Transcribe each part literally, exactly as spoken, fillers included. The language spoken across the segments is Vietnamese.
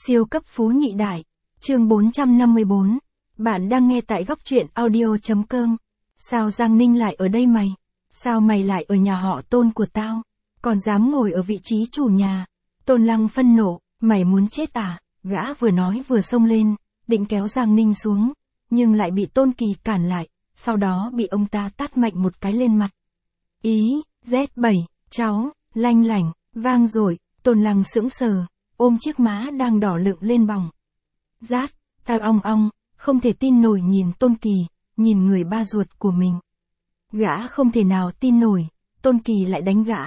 Siêu cấp phú nhị đại. Chương bốn trăm năm mươi bốn. Bạn đang nghe tại góc truyện audio.com. Sao Giang Ninh lại ở đây mày? Sao mày lại ở nhà họ Tôn của tao? Còn dám ngồi ở vị trí chủ nhà? Tôn Lăng phân nộ, mày muốn chết à? Gã vừa nói vừa xông lên, định kéo Giang Ninh xuống, nhưng lại bị Tôn Kỳ cản lại, sau đó bị ông ta tát mạnh một cái lên mặt. Ý, Z bảy, cháu, lanh lảnh, vang rồi, Tôn Lăng sững sờ, ôm chiếc má đang đỏ lựng lên bỏng. Rát, tai ong ong, không thể tin nổi nhìn Tôn Kỳ, nhìn người ba ruột của mình. Gã không thể nào tin nổi, Tôn Kỳ lại đánh gã.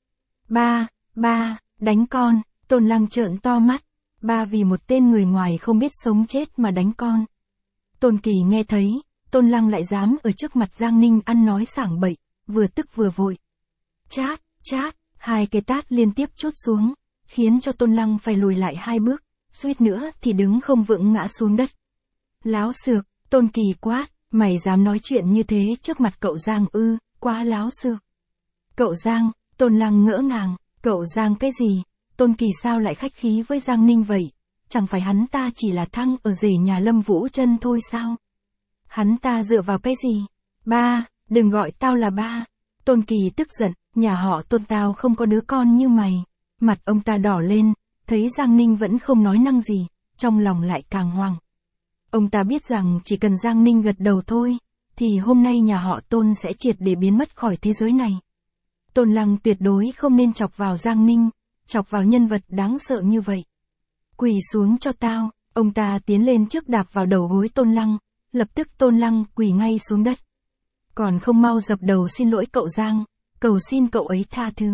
Ba, ba, đánh con, Tôn Lăng trợn to mắt, ba vì một tên người ngoài không biết sống chết mà đánh con. Tôn Kỳ nghe thấy, Tôn Lăng lại dám ở trước mặt Giang Ninh ăn nói sảng bậy, vừa tức vừa vội. Chát, chát, hai cái tát liên tiếp chốt xuống, khiến cho Tôn Lăng phải lùi lại hai bước, suýt nữa thì đứng không vững ngã xuống đất. Láo xược, Tôn Kỳ quát, mày dám nói chuyện như thế trước mặt cậu Giang ư, quá láo xược. Cậu Giang, Tôn Lăng ngỡ ngàng, cậu Giang cái gì? Tôn Kỳ sao lại khách khí với Giang Ninh vậy? Chẳng phải hắn ta chỉ là thăng ở rể nhà Lâm Vũ Trân thôi sao? Hắn ta dựa vào cái gì? Ba, đừng gọi tao là ba. Tôn Kỳ tức giận, nhà họ Tôn tao không có đứa con như mày. Mặt ông ta đỏ lên, thấy Giang Ninh vẫn không nói năng gì, trong lòng lại càng hoang. Ông ta biết rằng chỉ cần Giang Ninh gật đầu thôi, thì hôm nay nhà họ Tôn sẽ triệt để biến mất khỏi thế giới này. Tôn Lăng tuyệt đối không nên chọc vào Giang Ninh, chọc vào nhân vật đáng sợ như vậy. Quỳ xuống cho tao, ông ta tiến lên trước đạp vào đầu gối Tôn Lăng, lập tức Tôn Lăng quỳ ngay xuống đất. Còn không mau dập đầu xin lỗi cậu Giang, cầu xin cậu ấy tha thứ.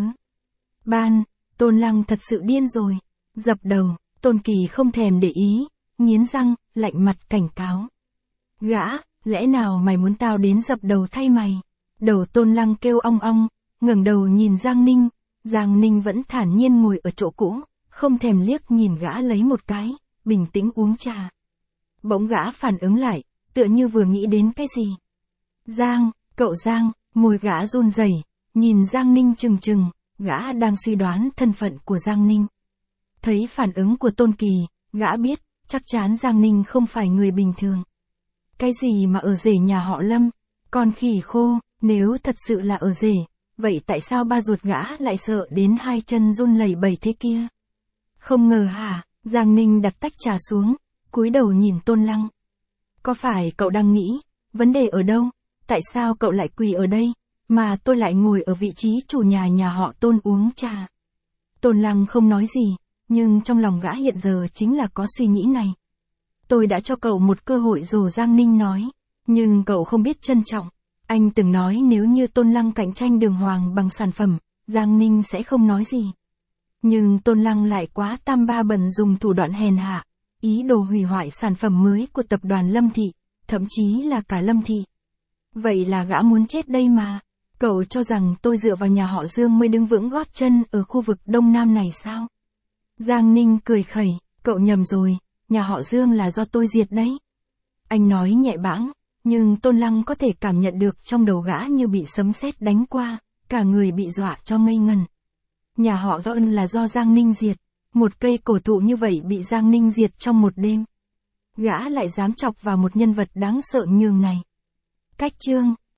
Ban, Tôn Lăng thật sự điên rồi, dập đầu, Tôn Kỳ không thèm để ý, nghiến răng, lạnh mặt cảnh cáo. Gã, lẽ nào mày muốn tao đến dập đầu thay mày? Đầu Tôn Lăng kêu ong ong, ngẩng đầu nhìn Giang Ninh, Giang Ninh vẫn thản nhiên ngồi ở chỗ cũ, không thèm liếc nhìn gã lấy một cái, bình tĩnh uống trà. Bỗng gã phản ứng lại, tựa như vừa nghĩ đến cái gì. Giang, cậu Giang, môi gã run rẩy, nhìn Giang Ninh chừng chừng, gã đang suy đoán thân phận của Giang Ninh. Thấy phản ứng của Tôn Kỳ, gã biết, chắc chắn Giang Ninh không phải người bình thường. Cái gì mà ở rể nhà họ Lâm, con khỉ khô, nếu thật sự là ở rể, vậy tại sao ba ruột gã lại sợ đến hai chân run lẩy bẩy thế kia? Không ngờ hả? Giang Ninh đặt tách trà xuống, cúi đầu nhìn Tôn Lăng. Có phải cậu đang nghĩ, vấn đề ở đâu? Tại sao cậu lại quỳ ở đây, mà tôi lại ngồi ở vị trí chủ nhà nhà họ Tôn uống trà? Tôn Lăng không nói gì, nhưng trong lòng gã hiện giờ chính là có suy nghĩ này. Tôi đã cho cậu một cơ hội rồi, Giang Ninh nói, nhưng cậu không biết trân trọng. Anh từng nói nếu như Tôn Lăng cạnh tranh đường hoàng bằng sản phẩm, Giang Ninh sẽ không nói gì. Nhưng Tôn Lăng lại quá tam ba bẩn dùng thủ đoạn hèn hạ, ý đồ hủy hoại sản phẩm mới của tập đoàn Lâm Thị, thậm chí là cả Lâm Thị. Vậy là gã muốn chết đây mà. Cậu cho rằng tôi dựa vào nhà họ Dương mới đứng vững gót chân ở khu vực Đông Nam này sao? Giang Ninh cười khẩy, cậu nhầm rồi, nhà họ Dương là do tôi diệt đấy. Anh nói nhẹ bãng, nhưng Tôn Lăng có thể cảm nhận được trong đầu gã như bị sấm sét đánh qua, cả người bị dọa cho ngây ngần. Nhà họ Doãn là do Giang Ninh diệt, một cây cổ thụ như vậy bị Giang Ninh diệt trong một đêm. Gã lại dám chọc vào một nhân vật đáng sợ nhường này. Cách chương